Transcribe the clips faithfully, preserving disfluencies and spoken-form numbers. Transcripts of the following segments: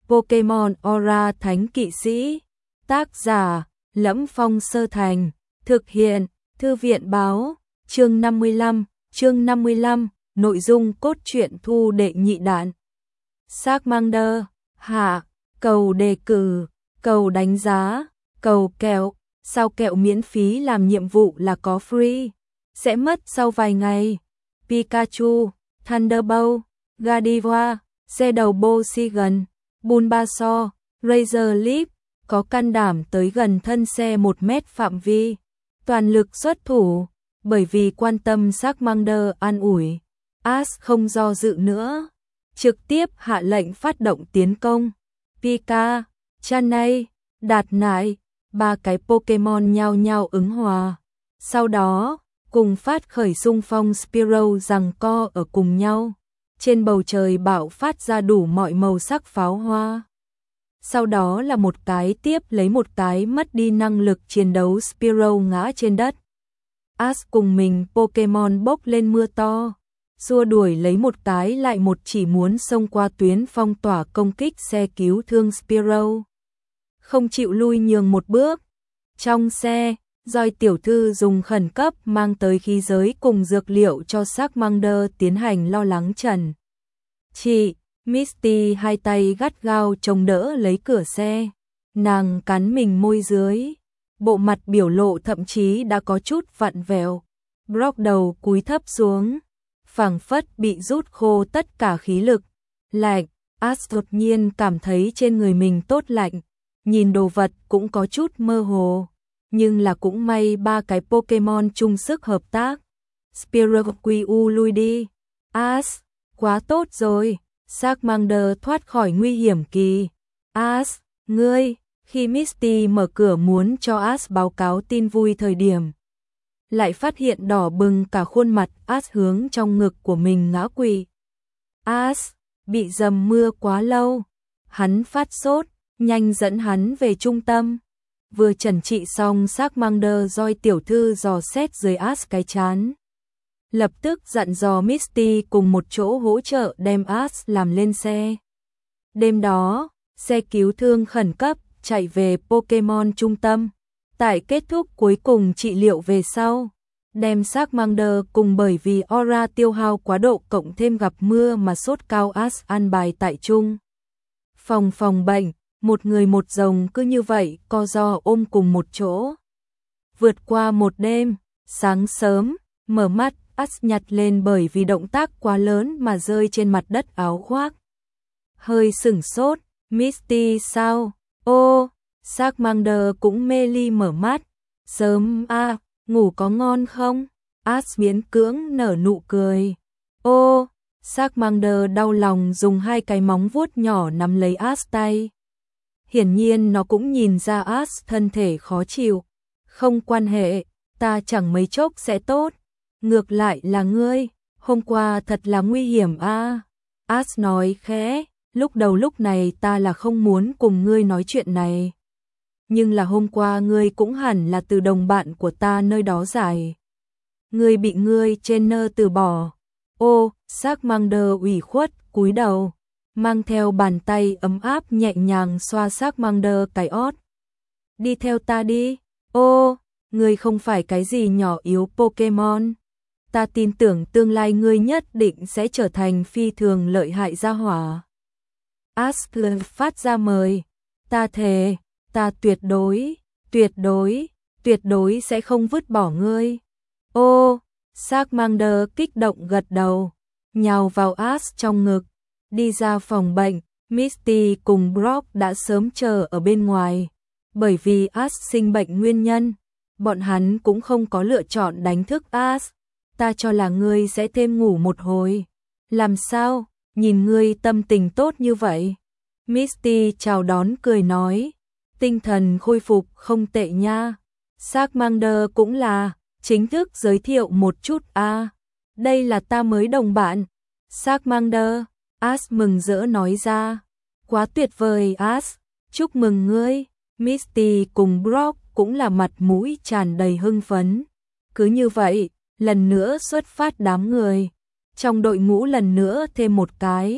Pokemon Aura Thánh Kỵ Sĩ. Tác giả: Lẫm Phong Sơ Thành. Thực hiện: Thư viện Báo. Chương năm mươi lăm. Chương năm mươi lăm. Nội dung cốt truyện thu đệ nhị đạn. Charmander. Hạ. Cầu đề cử. Cầu đánh giá. Cầu kẹo. Sao kẹo miễn phí làm nhiệm vụ là có free. Sẽ mất sau vài ngày. Pikachu. Thunderbolt. Gardevoir. Xe đầu Poseidon. Bulbasaur. Razor Leaf. Có can đảm tới gần thân xe một mét phạm vi. Toàn lực xuất thủ. Bởi vì quan tâm Charmander an ủi, Ash không do dự nữa. Trực tiếp hạ lệnh phát động tiến công. Pika, Chanay, Đạt Nại, ba cái Pokemon nhau nhau ứng hòa. Sau đó, cùng phát khởi xung phong Spearow giằng co ở cùng nhau. Trên bầu trời bạo phát ra đủ mọi màu sắc pháo hoa. Sau đó là một cái tiếp lấy một cái mất đi năng lực chiến đấu, Spearow ngã trên đất. Ash cùng mình Pokemon bốc lên mưa to, xua đuổi lấy một cái lại một, chỉ muốn xông qua tuyến phong tỏa công kích xe cứu thương Spearow. Không chịu lui nhường một bước. Trong xe, Joy tiểu thư dùng khẩn cấp mang tới khí giới cùng dược liệu cho Charmander tiến hành lo lắng trần. Chị, Misty hai tay gắt gao chống đỡ lấy cửa xe. Nàng cắn mình môi dưới. Bộ mặt biểu lộ thậm chí đã có chút vặn vẹo. Brock đầu cúi thấp xuống, phảng phất bị rút khô tất cả khí lực. Lạnh, Ash đột nhiên cảm thấy trên người mình tốt lạnh, nhìn đồ vật cũng có chút mơ hồ, nhưng là cũng may ba cái Pokemon chung sức hợp tác. Spearow quy u lui đi. Ash, quá tốt rồi, Charmander thoát khỏi nguy hiểm kỳ. Ash, ngươi. Khi Misty mở cửa muốn cho Ash báo cáo tin vui thời điểm, lại phát hiện đỏ bừng cả khuôn mặt. Ash hướng trong ngực của mình ngã quỵ. Ash, bị dầm mưa quá lâu, hắn phát sốt, nhanh dẫn hắn về trung tâm. Vừa trần trị xong, Charmander Joy tiểu thư dò xét dưới Ash cái chán. Lập tức dặn dò Misty cùng một chỗ hỗ trợ đem Ash làm lên xe. Đêm đó, xe cứu thương khẩn cấp chạy về Pokemon trung tâm. Tại kết thúc cuối cùng trị liệu về sau, đem Charmander cùng bởi vì aura tiêu hao quá độ cộng thêm gặp mưa mà sốt cao Ash an bài tại chung. Phòng phòng bệnh, một người một rồng cứ như vậy co ro ôm cùng một chỗ. Vượt qua một đêm, sáng sớm, mở mắt, Ash nhặt lên bởi vì động tác quá lớn mà rơi trên mặt đất áo khoác. Hơi sửng sốt, Misty sao? Ô, Charmander cũng mê ly mở mắt. Sớm à, ngủ có ngon không? Ash miễn cưỡng nở nụ cười. Ô, Charmander đau lòng dùng hai cái móng vuốt nhỏ nắm lấy Ash tay. Hiển nhiên nó cũng nhìn ra Ash thân thể khó chịu. Không quan hệ, ta chẳng mấy chốc sẽ tốt. Ngược lại là ngươi, hôm qua thật là nguy hiểm a. À. Ash nói khẽ. Lúc đầu lúc này ta là không muốn cùng ngươi nói chuyện này. Nhưng là hôm qua ngươi cũng hẳn là từ đồng bạn của ta nơi đó giải. Ngươi bị ngươi trainer từ bỏ. Ô, Charmander ủy khuất, cúi đầu, mang theo bàn tay ấm áp nhẹ nhàng xoa Charmander cái ót. Đi theo ta đi. Ô, ngươi không phải cái gì nhỏ yếu Pokemon. Ta tin tưởng tương lai ngươi nhất định sẽ trở thành phi thường lợi hại gia hỏa. Ash phát ra mời. Ta thề, ta tuyệt đối, tuyệt đối, tuyệt đối sẽ không vứt bỏ ngươi. Ô, Charmander kích động gật đầu, nhào vào Ash trong ngực. Đi ra phòng bệnh, Misty cùng Brock đã sớm chờ ở bên ngoài. Bởi vì Ash sinh bệnh nguyên nhân, bọn hắn cũng không có lựa chọn đánh thức Ash. Ta cho là ngươi sẽ thêm ngủ một hồi. Làm sao? Nhìn ngươi tâm tình tốt như vậy. Misty chào đón cười nói. Tinh thần khôi phục không tệ nha. Charmander cũng là. Chính thức giới thiệu một chút a. À, đây là ta mới đồng bạn. Charmander. Ash mừng rỡ nói ra. Quá tuyệt vời Ash. Chúc mừng ngươi. Misty cùng Brock cũng là mặt mũi tràn đầy hưng phấn. Cứ như vậy, lần nữa xuất phát đám người. Trong đội ngũ lần nữa thêm một cái.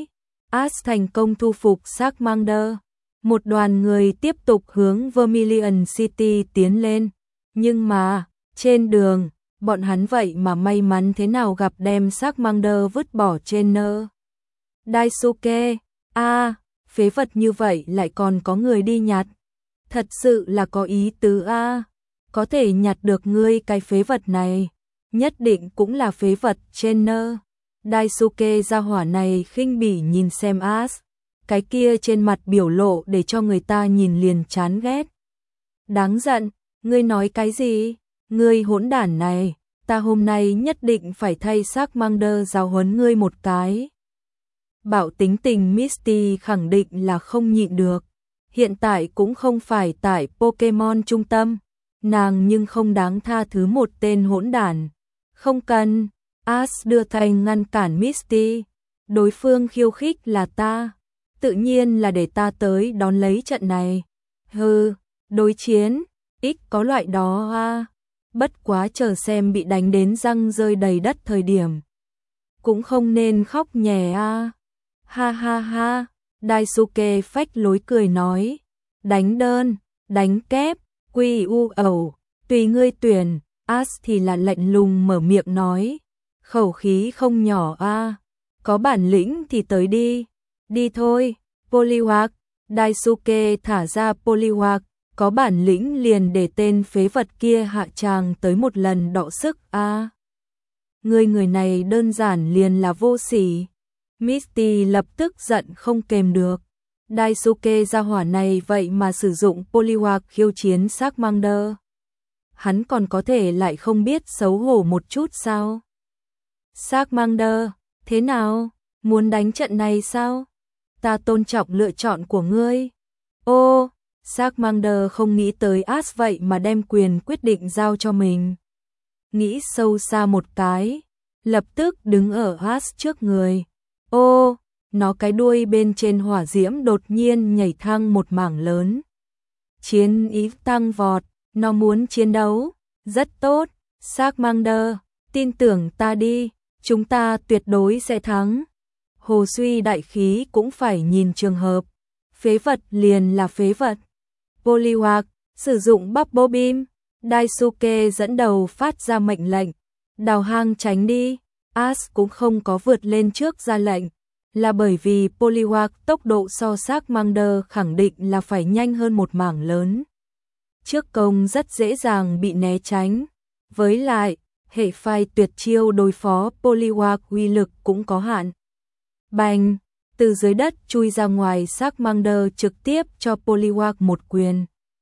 Ash thành công thu phục Charmander. Một đoàn người tiếp tục hướng Vermilion City tiến lên. Nhưng mà, trên đường, bọn hắn vậy mà may mắn thế nào gặp đem Charmander vứt bỏ trên nơ. Daisuke, a à, phế vật như vậy lại còn có người đi nhặt. Thật sự là có ý tứ a à. Có thể nhặt được ngươi cái phế vật này. Nhất định cũng là phế vật trên nơ. Daisuke gia hỏa này khinh bỉ nhìn xem Ash. Cái kia trên mặt biểu lộ để cho người ta nhìn liền chán ghét. Đáng giận, ngươi nói cái gì? Ngươi hỗn đản này, ta hôm nay nhất định phải thay Charmander giáo huấn ngươi một cái. Bảo tính tình Misty khẳng định là không nhịn được. Hiện tại cũng không phải tại Pokemon trung tâm. Nàng nhưng không đáng tha thứ một tên hỗn đản. Không cần, Ash đưa tay ngăn cản Misty. Đối phương khiêu khích là ta. Tự nhiên là để ta tới đón lấy trận này. Hừ, đối chiến, ít có loại đó a. Bất quá chờ xem bị đánh đến răng rơi đầy đất thời điểm. Cũng không nên khóc nhè a. Ha ha ha, Daisuke phách lối cười nói. Đánh đơn, đánh kép, quy u ẩu, tùy ngươi tuyển. Ash thì là lạnh lùng mở miệng nói. Khẩu khí không nhỏ a. Có bản lĩnh thì tới đi. Đi thôi, Poliwag. Daisuke thả ra Poliwag. Có bản lĩnh liền để tên phế vật kia hạ tràng tới một lần đọ sức a. À, người người này đơn giản liền là vô sỉ. Misty lập tức giận không kềm được. Daisuke gia hỏa này vậy mà sử dụng Poliwag khiêu chiến Charmander. Hắn còn có thể lại không biết xấu hổ một chút sao? Charmander, thế nào? Muốn đánh trận này sao? Ta tôn trọng lựa chọn của ngươi. Ô, Charmander không nghĩ tới Ash vậy mà đem quyền quyết định giao cho mình. Nghĩ sâu xa một cái, lập tức đứng ở Ash trước người. Ô, nó cái đuôi bên trên hỏa diễm đột nhiên nhảy thăng một mảng lớn. Chiến ý tăng vọt, nó muốn chiến đấu. Rất tốt, Charmander, tin tưởng ta đi, chúng ta tuyệt đối sẽ thắng. Hồ Suy đại khí cũng phải nhìn trường hợp. Phế vật liền là phế vật. Poliwag, sử dụng Bubble Beam. Daisuke dẫn đầu phát ra mệnh lệnh. Đào hang tránh đi. Ash cũng không có vượt lên trước ra lệnh. Là bởi vì Poliwag tốc độ so Charmander khẳng định là phải nhanh hơn một mảng lớn. Trước công rất dễ dàng bị né tránh. Với lại, hệ phai tuyệt chiêu đối phó Poliwag uy lực cũng có hạn. Bành, từ dưới đất chui ra ngoài Charmander trực tiếp cho Poliwag một quyền.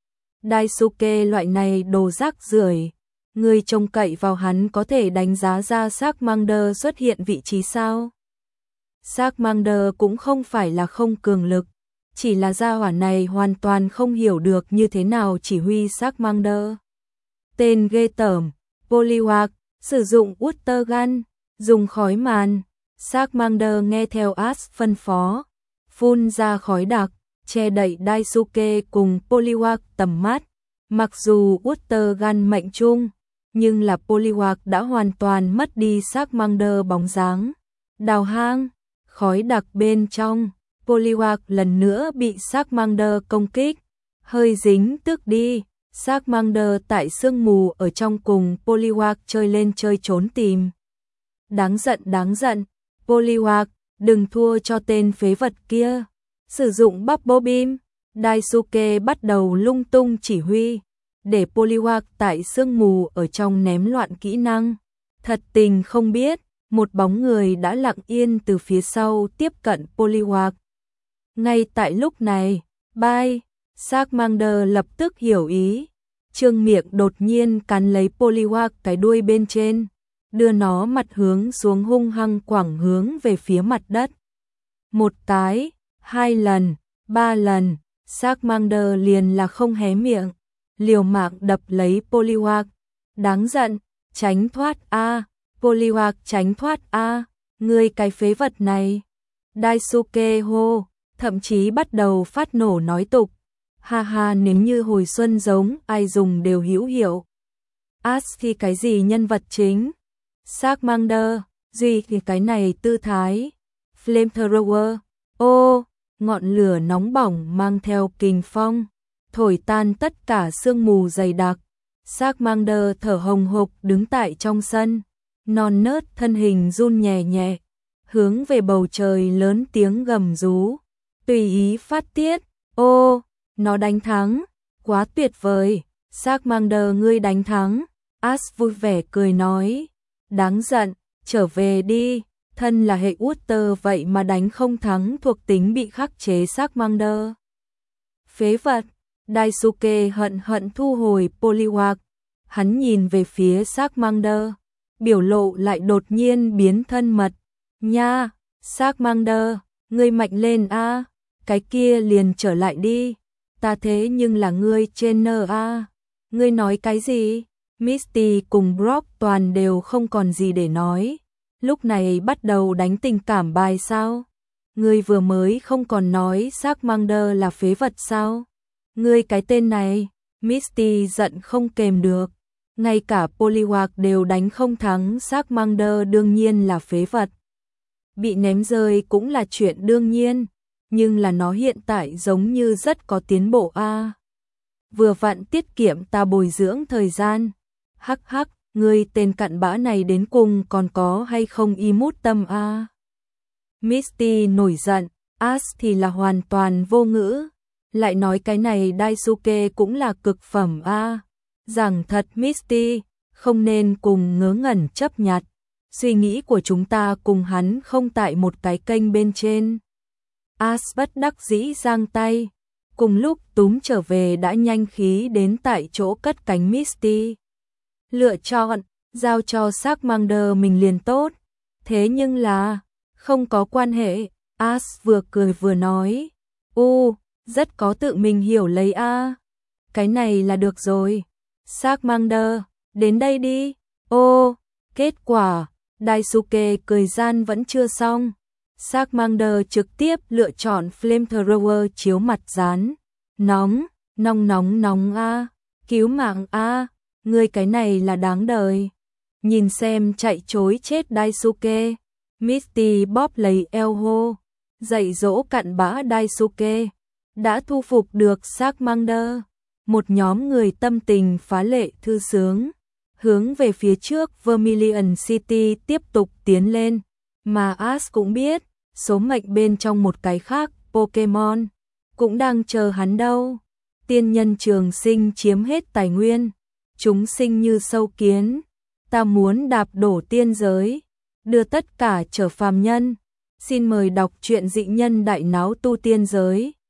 Daisuke loại này đồ rác rưởi, người trông cậy vào hắn có thể đánh giá ra Charmander xuất hiện vị trí sao? Charmander cũng không phải là không cường lực, chỉ là gia hỏa này hoàn toàn không hiểu được như thế nào chỉ huy Charmander. Tên ghê tởm, Poliwag, sử dụng Water Gun, dùng khói màn. Charmander nghe theo Ash phân phó, phun ra khói đặc, che đậy Daisuke cùng Poliwag tầm mắt. Mặc dù Water Gun mệnh trung, nhưng là Poliwag đã hoàn toàn mất đi Charmander bóng dáng. Đào hang, khói đặc bên trong, Poliwag lần nữa bị Charmander công kích, hơi dính tước đi. Charmander tại sương mù ở trong cùng Poliwag chơi lên chơi trốn tìm. Đáng giận đáng giận, Poliwag, đừng thua cho tên phế vật kia. Sử dụng Bubble Beam, Daisuke bắt đầu lung tung chỉ huy, để Poliwag tại sương mù ở trong ném loạn kỹ năng. Thật tình không biết, một bóng người đã lặng yên từ phía sau tiếp cận Poliwag. Ngay tại lúc này, bye, Charmander lập tức hiểu ý, trương miệng đột nhiên cắn lấy Poliwag cái đuôi bên trên, đưa nó mặt hướng xuống hung hăng quẳng hướng về phía mặt đất. Một cái, hai lần, ba lần, Charmander liền là không hé miệng, liều mạng đập lấy Poliwag. Đáng giận, tránh thoát a, Poliwag tránh thoát a, ngươi cái phế vật này. Daisuke hô, thậm chí bắt đầu phát nổ nói tục. Ha ha, nếu như hồi xuân giống ai dùng đều hữu hiệu. Ash thì cái gì nhân vật chính? Charmander, duy thì cái này tư thái. Flamethrower, Ô, ngọn lửa nóng bỏng mang theo kình phong, thổi tan tất cả sương mù dày đặc. Charmander thở hồng hộc đứng tại trong sân, non nớt thân hình run nhẹ nhẹ, hướng về bầu trời lớn tiếng gầm rú, tùy ý phát tiết. Ô, nó đánh thắng, quá tuyệt vời, Charmander ngươi đánh thắng. Ash vui vẻ cười nói, đáng giận, trở về đi, thân là hệ Water vậy mà đánh không thắng thuộc tính bị khắc chế Charmander. Phế vật, Daisuke hận hận thu hồi Poliwag, hắn nhìn về phía Charmander, biểu lộ lại đột nhiên biến thân mật. Nha, Charmander, ngươi mạnh lên a, cái kia liền trở lại đi, ta thế nhưng là ngươi trainer a. Ngươi nói cái gì? Misty cùng Brock toàn đều không còn gì để nói, lúc này bắt đầu đánh tình cảm bài sao? Ngươi vừa mới không còn nói Charmander là phế vật sao? Ngươi cái tên này, Misty giận không kềm được, ngay cả Poliwag đều đánh không thắng Charmander đương nhiên là phế vật. Bị ném rơi cũng là chuyện đương nhiên, nhưng là nó hiện tại giống như rất có tiến bộ a. Vừa vặn tiết kiệm ta bồi dưỡng thời gian. Hắc hắc, ngươi tên cặn bã này đến cùng còn có hay không y mút tâm a? Misty nổi giận, Ash thì là hoàn toàn vô ngữ, lại nói cái này Daisuke cũng là cực phẩm a. Rằng thật Misty, không nên cùng ngớ ngẩn chấp nhặt, suy nghĩ của chúng ta cùng hắn không tại một cái kênh bên trên. Ash bất đắc dĩ giang tay, cùng lúc túm trở về đã nhanh khí đến tại chỗ cất cánh Misty. Lựa chọn, giao cho Charmander mình liền tốt, thế nhưng là, không có quan hệ, Ash vừa cười vừa nói, u, rất có tự mình hiểu lấy a. Cái này là được rồi. Charmander, đến đây đi. Ô, kết quả, Daisuke cười gian vẫn chưa xong. Charmander trực tiếp lựa chọn Flamethrower chiếu mặt rán. Nóng, nóng nóng nóng a, cứu mạng a, ngươi cái này là đáng đời. Nhìn xem chạy chối chết Daisuke, Misty bóp lấy eo hô, dạy dỗ cặn bã Daisuke, đã thu phục được Charmander. Một nhóm người tâm tình phá lệ thư sướng, hướng về phía trước Vermilion City tiếp tục tiến lên, mà Ash cũng biết, số mệnh bên trong một cái khác, Pokemon, cũng đang chờ hắn đâu. Tiên nhân trường sinh chiếm hết tài nguyên, chúng sinh như sâu kiến, ta muốn đạp đổ tiên giới, đưa tất cả trở phàm nhân. Xin mời đọc truyện dị nhân đại náo tu tiên giới.